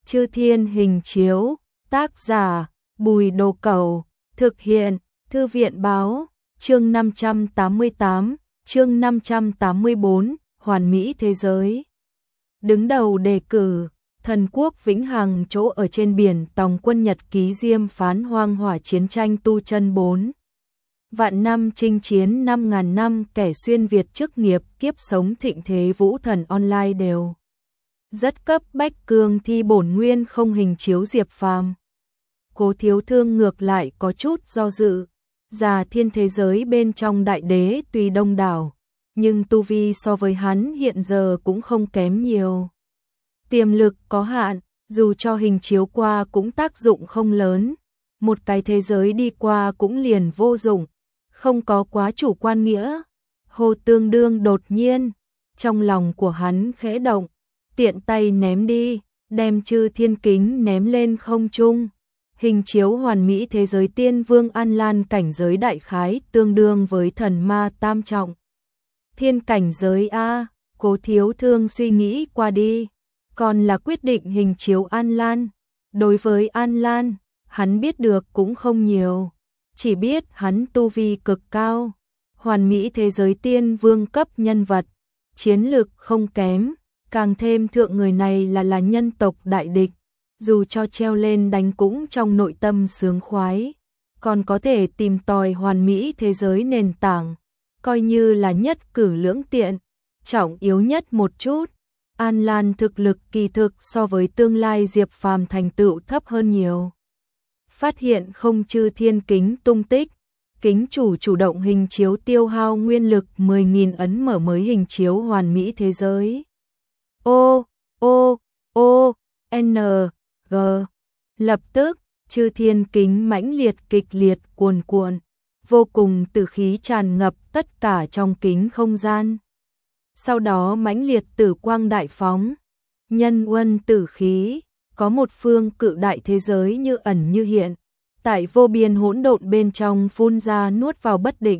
Chư Thiên Hình Chiếu, tác giả Bùi Đồ Cẩu, thực hiện Thư viện Báo, chương 588, chương 584, Hoàn Mỹ Thế Giới. Đứng đầu đề cử, thần quốc vĩnh hằng chỗ ở trên biển tòng quân nhật ký diêm phán hoang hỏa chiến tranh tu chân 4. Vạn năm chinh chiến 5.000 năm kẻ xuyên Việt chức nghiệp kiếp sống thịnh thế vũ thần online đều. Rất cấp bách cương thi bổn nguyên không hình chiếu Diệp Phàm. Cố Thiếu Thương ngược lại có chút do dự. Già thiên thế giới bên trong đại đế tuy đông đảo, nhưng tu vi so với hắn hiện giờ cũng không kém nhiều. Tiềm lực có hạn, dù cho hình chiếu qua cũng tác dụng không lớn. Một cái thế giới đi qua cũng liền vô dụng, không có quá chủ quan nghĩa. Hồ Tương Đương đột nhiên, trong lòng của hắn khẽ động, tiện tay ném đi, đem Chư Thiên Kính ném lên không trung. Hình chiếu hoàn mỹ thế giới tiên vương An Lan cảnh giới đại khái tương đương với thần ma tam trọng. Thiên cảnh giới A, Cố Thiếu Thương suy nghĩ qua đi, còn là quyết định hình chiếu An Lan. Đối với An Lan, hắn biết được cũng không nhiều, chỉ biết hắn tu vi cực cao, hoàn mỹ thế giới tiên vương cấp nhân vật, chiến lực không kém, càng thêm thượng người này là nhân tộc đại địch. Dù cho treo lên đánh cũng trong nội tâm sướng khoái, còn có thể tìm tòi hoàn mỹ thế giới nền tảng, coi như là nhất cử lưỡng tiện. Trọng yếu nhất một chút, An Lan thực lực kỳ thực so với tương lai Diệp Phàm thành tựu thấp hơn nhiều. Phát hiện không Chư Thiên Kính tung tích, kính chủ động hình chiếu tiêu hao nguyên lực 10.000 ấn mở mới hình chiếu hoàn mỹ thế giới. N G. Lập tức, Chư Thiên Kính mãnh liệt kịch liệt cuồn cuộn, vô cùng tử khí tràn ngập tất cả trong kính không gian. Sau đó mãnh liệt tử quang đại phóng, nhân uân tử khí, có một phương cự đại thế giới như ẩn như hiện, tại vô biên hỗn độn bên trong phun ra nuốt vào bất định.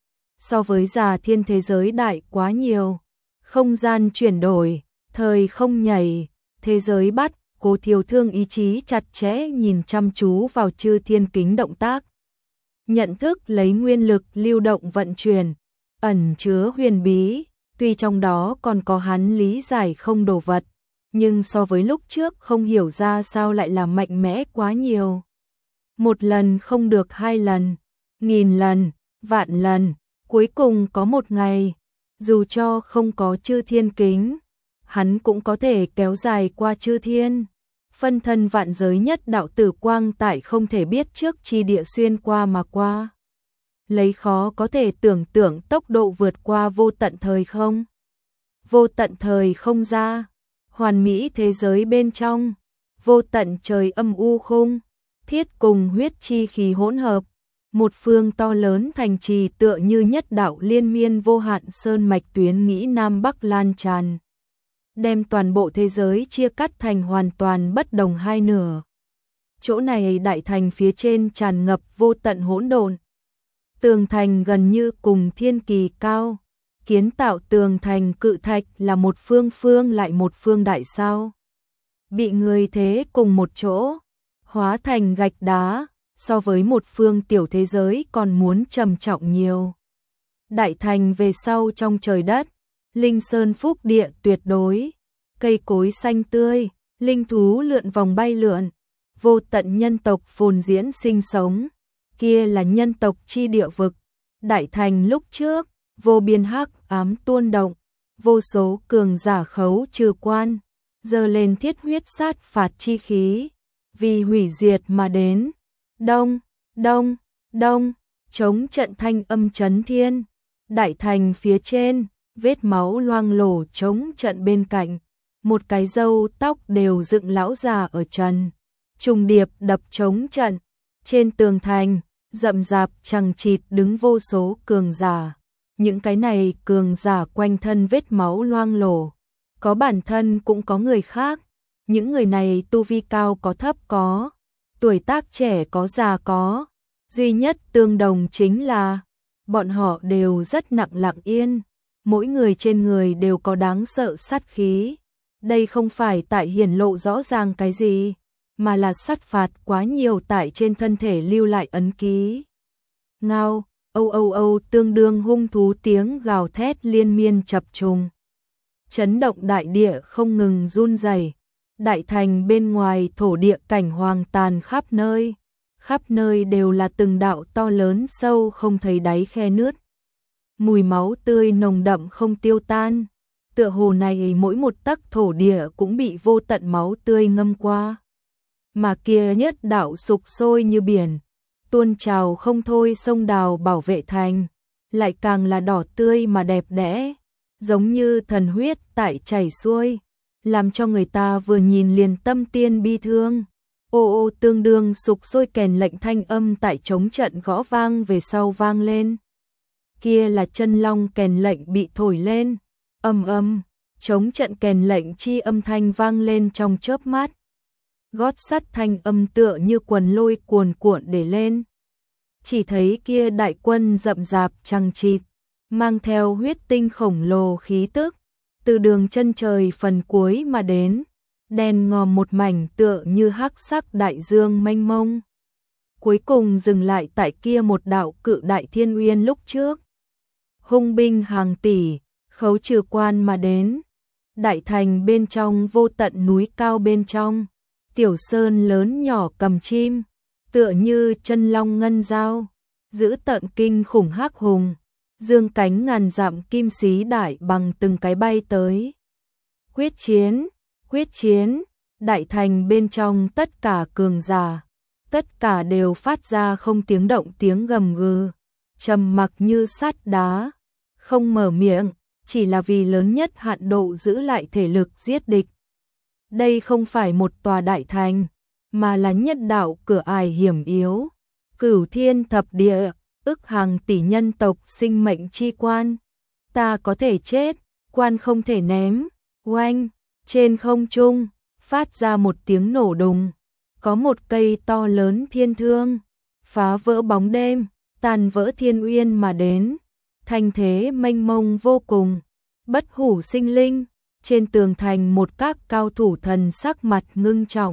So với già thiên thế giới đại quá nhiều, không gian chuyển đổi, thời không nhảy, thế giới bắt. Cố Thiếu Thương ý chí chặt chẽ nhìn chăm chú vào Chư Thiên Kính động tác. Nhận thức lấy nguyên lực lưu động vận chuyển, ẩn chứa huyền bí, tuy trong đó còn có hắn lý giải không đồ vật, nhưng so với lúc trước không hiểu ra sao lại là mạnh mẽ quá nhiều. Một lần không được 2 lần, 1000 lần, vạn lần, cuối cùng có một ngày, dù cho không có Chư Thiên Kính, hắn cũng có thể kéo dài qua chư thiên. Phân thân vạn giới nhất đạo tử quang tại không thể biết trước chi địa xuyên qua mà qua. Lấy khó có thể tưởng tượng tốc độ vượt qua vô tận thời không. Vô tận thời không ra, hoàn mỹ thế giới bên trong, vô tận trời âm u khung, thiết cùng huyết chi khí hỗn hợp. Một phương to lớn thành trì tựa như nhất đạo liên miên vô hạn sơn mạch tuyến nghĩ Nam Bắc lan tràn, đem toàn bộ thế giới chia cắt thành hoàn toàn bất đồng hai nửa. Chỗ này đại thành phía trên tràn ngập vô tận hỗn độn. Tường thành gần như cùng thiên kỳ cao, kiến tạo tường thành cự thạch là một phương lại một phương đại sao. Bị người thế cùng một chỗ, hóa thành gạch đá, so với một phương tiểu thế giới còn muốn trầm trọng nhiều. Đại thành về sau trong trời đất, linh sơn phúc địa tuyệt đối, cây cối xanh tươi, linh thú lượn vòng bay lượn, vô tận nhân tộc phồn diễn sinh sống, kia là nhân tộc chi địa vực. Đại thành lúc trước, vô biên hắc ám tuôn động, vô số cường giả khấu trừ quan, giơ lên thiết huyết sát phạt chi khí, vì hủy diệt mà đến. Đông, đông, đông, chống trận thanh âm chấn thiên. Đại thành phía trên, vết máu loang lổ chống trận bên cạnh, một cái râu tóc đều dựng lão già ở trần, trùng điệp đập chống trận. Trên tường thành, rậm rạp chằng chịt đứng vô số cường giả. Những cái này cường giả quanh thân vết máu loang lổ, có bản thân cũng có người khác. Những người này tu vi cao có thấp có, tuổi tác trẻ có già có, duy nhất tương đồng chính là bọn họ đều rất nặng lặng yên, mỗi người trên người đều có đáng sợ sát khí, Đây không phải tại hiển lộ rõ ràng cái gì, mà là sát phạt quá nhiều tại trên thân thể lưu lại ấn ký. Ngao, âu âu âu, tương đương hung thú tiếng gào thét liên miên chập trùng. Chấn động đại địa không ngừng run rẩy. Đại thành bên ngoài thổ địa cảnh hoang tàn khắp nơi đều là từng đạo to lớn sâu không thấy đáy khe nứt. Mùi máu tươi nồng đậm không tiêu tan, tựa hồ này mỗi một tấc thổ địa cũng bị vô tận máu tươi ngâm qua. Mà kia nhất đạo sục sôi như biển, tuôn trào không thôi sông đào bảo vệ thành, lại càng là đỏ tươi mà đẹp đẽ, giống như thần huyết tại chảy xuôi, làm cho người ta vừa nhìn liền tâm tiên bi thương. Ô ô, tương đương sục sôi kèn lệnh thanh âm tại trống trận gõ vang về sau vang lên. Kia là chân long kèn lệnh bị thổi lên, ầm ầm, trống trận kèn lệnh chi âm thanh vang lên trong chớp mắt. Gót sắt thanh âm tựa như quần lôi cuồn cuộn để lên. Chỉ thấy kia đại quân rậm rạp chằng chịt, mang theo huyết tinh khổng lồ khí tức, từ đường chân trời phần cuối mà đến, đen ngòm một mảnh tựa như hắc sắc đại dương mênh mông. Cuối cùng dừng lại tại kia một đạo cự đại thiên uyên lúc trước. Hung binh hàng tỷ, khấu trừ quan mà đến. Đại thành bên trong vô tận núi cao bên trong, tiểu sơn lớn nhỏ cầm chim, tựa như chân long ngân dao, giữ tận kinh khủng hắc hùng, dương cánh ngàn dặm kim xí đại bằng từng cái bay tới. Quyết chiến, đại thành bên trong tất cả cường giả, tất cả đều phát ra không tiếng động tiếng gầm gừ, trầm mặc như sắt đá, không mở miệng, chỉ là vì lớn nhất hạn độ giữ lại thể lực giết địch. Đây không phải một tòa đại thành, mà là nhất đạo cửa ải hiểm yếu, cửu thiên thập địa, ức hàng tỷ nhân tộc sinh mệnh chi quan. Ta có thể chết, quan không thể ném. Oanh, trên không trung phát ra một tiếng nổ đùng, có một cây to lớn thiên thương phá vỡ bóng đêm, tàn vỡ thiên uyên mà đến, thành thế mênh mông vô cùng, bất hủ sinh linh. Trên tường thành một các cao thủ thần sắc mặt ngưng trọng,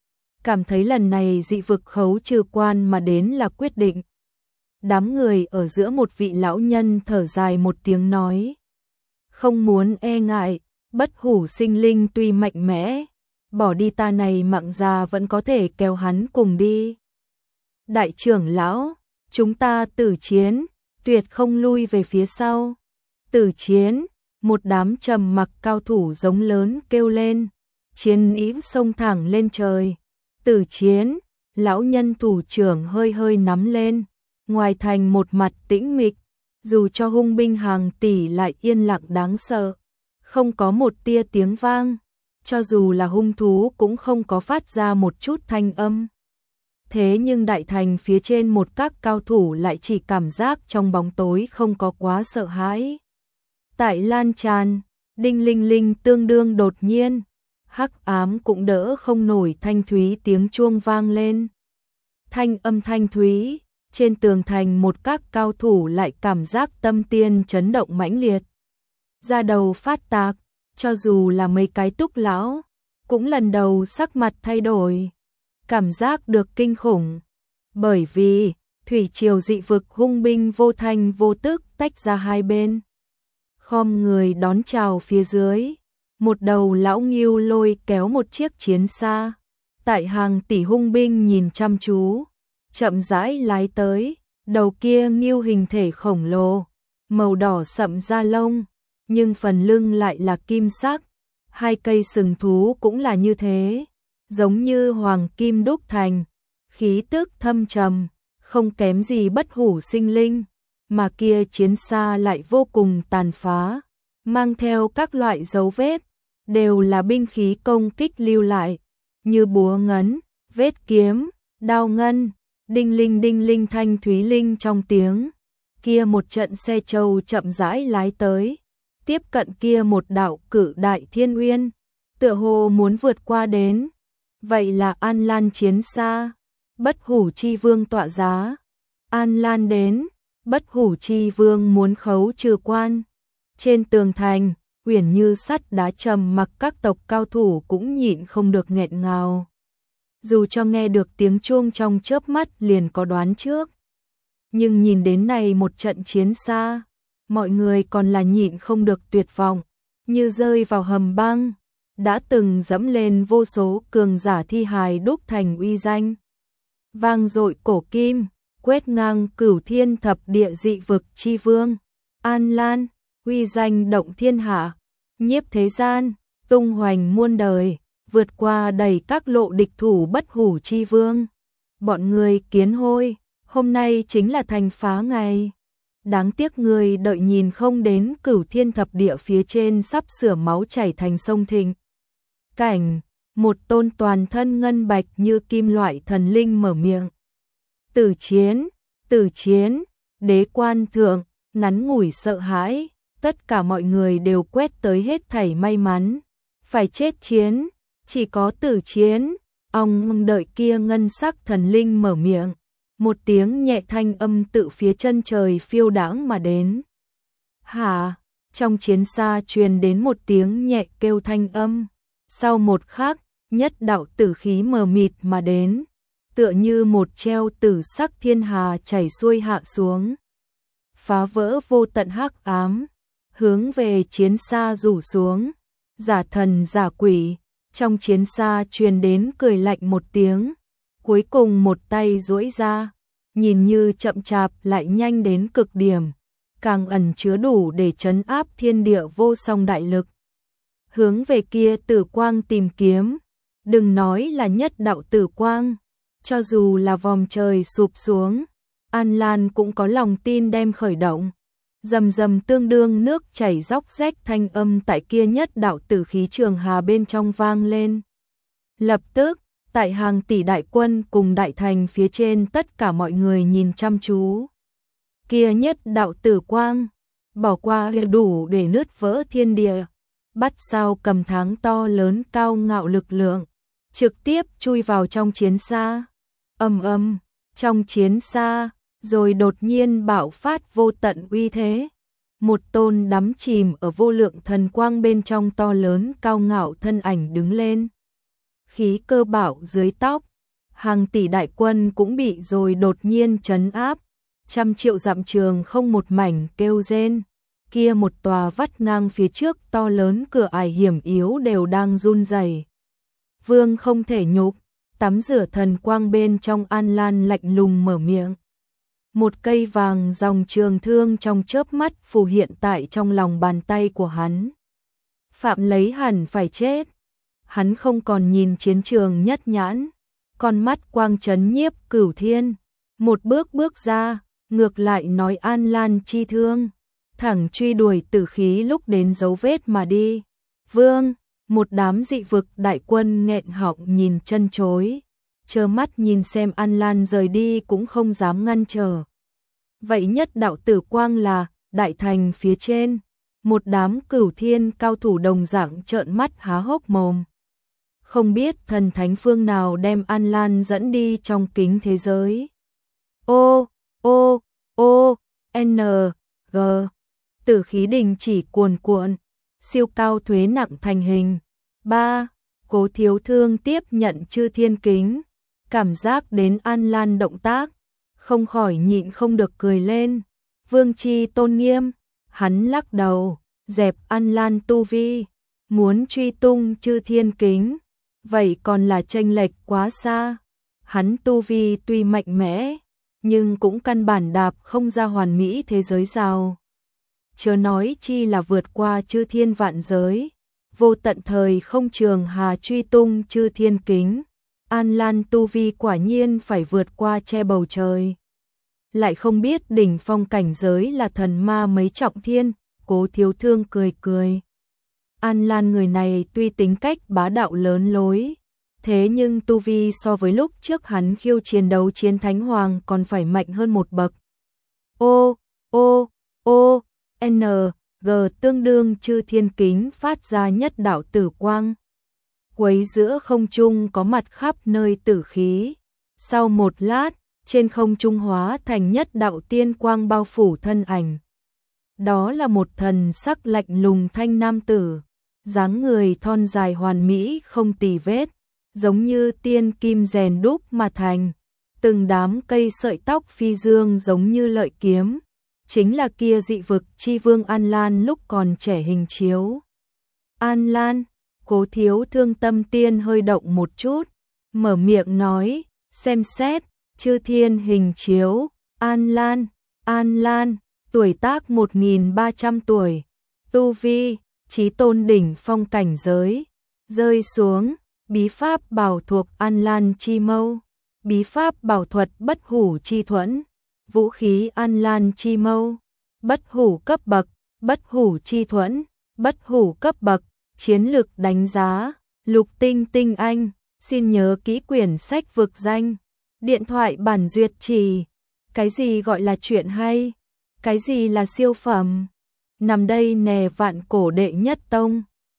cảm thấy lần này dị vực khấu trừ quan mà đến là quyết định. Đám người ở giữa một vị lão nhân thở dài một tiếng nói, không muốn e ngại, bất hủ sinh linh tuy mạnh mẽ, bỏ đi ta này mạng già vẫn có thể kéo hắn cùng đi. Đại trưởng lão, chúng ta tử chiến, tuyệt không lui về phía sau. Tử chiến, một đám trầm mặc cao thủ giống lớn kêu lên, chiến ý xông thẳng lên trời. Tử chiến, lão nhân thủ trưởng hơi hơi nắm lên, ngoài thành một mặt tĩnh mịch, dù cho hung binh hàng tỷ lại yên lặng đáng sợ, không có một tia tiếng vang, cho dù là hung thú cũng không có phát ra một chút thanh âm. Thế nhưng đại thành phía trên một các cao thủ lại chỉ cảm giác trong bóng tối không có quá sợ hãi. Tại lan tràn, đinh linh linh tương đương đột nhiên, hắc ám cũng đỡ không nổi thanh thúy tiếng chuông vang lên. Thanh âm thanh thúy, trên tường thành một các cao thủ lại cảm giác tâm tiên chấn động mãnh liệt. Da đầu phát tạc, cho dù là mấy cái túc lão, cũng lần đầu sắc mặt thay đổi, cảm giác được kinh khủng. Bởi vì, thủy triều dị vực hung binh vô thanh vô tức tách ra hai bên. Khom người đón chào phía dưới, một đầu lão ngưu lôi kéo một chiếc chiến xa, tại hàng tỷ hung binh nhìn chăm chú, chậm rãi lái tới, đầu kia ngưu hình thể khổng lồ, màu đỏ sậm da lông, nhưng phần lưng lại là kim sắc, hai cây sừng thú cũng là như thế, giống như hoàng kim đúc thành, khí tức thâm trầm, không kém gì bất hủ sinh linh. Mà kia chiến xa lại vô cùng tàn phá, mang theo các loại dấu vết, đều là binh khí công kích lưu lại, như búa ngấn, vết kiếm, đao ngân, đinh linh thanh thúy linh trong tiếng. Kia một trận xe trâu chậm rãi lái tới, tiếp cận kia một đạo cự đại thiên uyên, tựa hồ muốn vượt qua đến. Vậy là An Lan chiến xa, bất hủ chi vương tọa giá. An Lan đến, bất hủ chi vương muốn khấu trừ quan. Trên tường thành, uyển như sắt đá trầm mặc, các tộc cao thủ cũng nhịn không được nghẹn ngào. Dù cho nghe được tiếng chuông trong chớp mắt liền có đoán trước, nhưng nhìn đến này một trận chiến xa, mọi người còn là nhịn không được tuyệt vọng, như rơi vào hầm băng, đã từng dẫm lên vô số cường giả thi hài đúc thành uy danh. Vang dội cổ kim, quét ngang cửu thiên thập địa dị vực chi vương, An Lan, uy danh động thiên hạ, nhiếp thế gian, tung hoành muôn đời, vượt qua đầy các lộ địch thủ bất hủ chi vương. Bọn người kiến hôi, hôm nay chính là thành phá ngày. Đáng tiếc người đợi nhìn không đến cửu thiên thập địa phía trên sắp sửa máu chảy thành sông thịnh. Cảnh, một tôn toàn thân ngân bạch như kim loại thần linh mở miệng. Tử chiến, đế quan thượng, ngắn ngủi sợ hãi, tất cả mọi người đều quét tới hết thảy may mắn. Phải chết chiến, chỉ có tử chiến, ông đợi kia ngân sắc thần linh mở miệng. Một tiếng nhẹ thanh âm tự phía chân trời phiêu đãng mà đến. Hả, trong chiến xa truyền đến một tiếng nhẹ kêu thanh âm. Sau một khắc, nhất đạo tử khí mờ mịt mà đến, tựa như một treo tử sắc thiên hà chảy xuôi hạ xuống, phá vỡ vô tận hắc ám, hướng về chiến xa rủ xuống. Giả thần giả quỷ, trong chiến xa truyền đến cười lạnh một tiếng, cuối cùng một tay duỗi ra, nhìn như chậm chạp lại nhanh đến cực điểm, càng ẩn chứa đủ để trấn áp thiên địa vô song đại lực. Hướng về kia tử quang tìm kiếm, đừng nói là nhất đạo tử quang, cho dù là vòm trời sụp xuống, An Lan cũng có lòng tin đem khởi động. Rầm rầm tương đương nước chảy róc rách thanh âm tại kia nhất đạo tử khí trường hà bên trong vang lên. Lập tức, tại hàng tỷ đại quân cùng đại thành phía trên tất cả mọi người nhìn chăm chú. Kia nhất đạo tử quang, bỏ qua đủ để nứt vỡ thiên địa, bắt sao cầm tháng to lớn cao ngạo lực lượng, trực tiếp chui vào trong chiến xa. Trong chiến xa, rồi đột nhiên bạo phát vô tận uy thế. Một tôn đắm chìm ở vô lượng thần quang bên trong to lớn cao ngạo thân ảnh đứng lên. Khí cơ bạo dưới tóc, hàng tỷ đại quân cũng bị rồi đột nhiên trấn áp. Trăm triệu dặm trường không một mảnh kêu rên. Kia một tòa vắt ngang phía trước to lớn cửa ải hiểm yếu đều đang run rẩy. Vương không thể nhục, tắm rửa thần quang bên trong An Lan lạnh lùng mở miệng. Một cây vàng dòng trường thương trong chớp mắt phù hiện tại trong lòng bàn tay của hắn. Phạm lấy hẳn phải chết. Hắn không còn nhìn chiến trường nhất nhãn, con mắt quang chấn nhiếp cửu thiên. Một bước bước ra, ngược lại nói An Lan chi thương, thẳng truy đuổi tử khí lúc đến dấu vết mà đi. Vương, một đám dị vực đại quân nghẹn họng nhìn chân chối, trơ mắt nhìn xem An Lan rời đi cũng không dám ngăn trở. Vậy nhất đạo tử quang là đại thành phía trên, một đám cửu thiên cao thủ đồng dạng trợn mắt há hốc mồm. Không biết thần thánh phương nào đem An Lan dẫn đi trong kính thế giới. N, G, tử khí đình chỉ cuồn cuộn, siêu cao thuế nặng thành hình. 3. Cố Thiếu Thương tiếp nhận chư thiên kính, cảm giác đến An Lan động tác, không khỏi nhịn không được cười lên. Vương chi tôn nghiêm, hắn lắc đầu, dẹp An Lan tu vi, muốn truy tung chư thiên kính, vậy còn là chênh lệch quá xa. Hắn tu vi tuy mạnh mẽ, nhưng cũng căn bản đạp không ra hoàn mỹ thế giới sao. Chớ nói chi là vượt qua chư thiên vạn giới, vô tận thời không trường hà truy tung chư thiên kính. An Lan tu vi quả nhiên phải vượt qua che bầu trời. Lại không biết đỉnh phong cảnh giới là thần ma mấy trọng thiên. Cố Thiếu Thương cười cười. An Lan người này tuy tính cách bá đạo lớn lối, thế nhưng tu vi so với lúc trước hắn khiêu chiến đấu chiến thánh hoàng còn phải mạnh hơn một bậc. N, G tương đương chư thiên kính phát ra nhất đạo tử quang. Quấy giữa không trung có mặt khắp nơi tử khí. Sau một lát, trên không trung hóa thành nhất đạo tiên quang bao phủ thân ảnh. Đó là một thần sắc lạnh lùng thanh nam tử, dáng người thon dài hoàn mỹ không tì vết, giống như tiên kim rèn đúc mà thành, từng đám cây sợi tóc phi dương giống như lợi kiếm, chính là kia dị vực chi vương An Lan lúc còn trẻ hình chiếu. An Lan, Cố Thiếu Thương tâm tiên hơi động một chút, mở miệng nói, xem xét, chư thiên hình chiếu, An Lan, tuổi tác 1300 tuổi, tu vi, chí tôn đỉnh phong cảnh giới, rơi xuống, bí pháp bảo thuộc An Lan chi mâu, bí pháp bảo thuật bất hủ chi thuẫn, vũ khí An Lan chi mâu, bất hủ cấp bậc, bất hủ chi thuẫn, bất hủ cấp bậc, chiến lực đánh giá, lục tinh tinh anh, xin nhớ kỹ quyển sách vực danh, điện thoại bản duyệt trì. Cái gì gọi là chuyện hay? Cái gì là siêu phẩm? Nằm đây nè vạn cổ đệ nhất tông.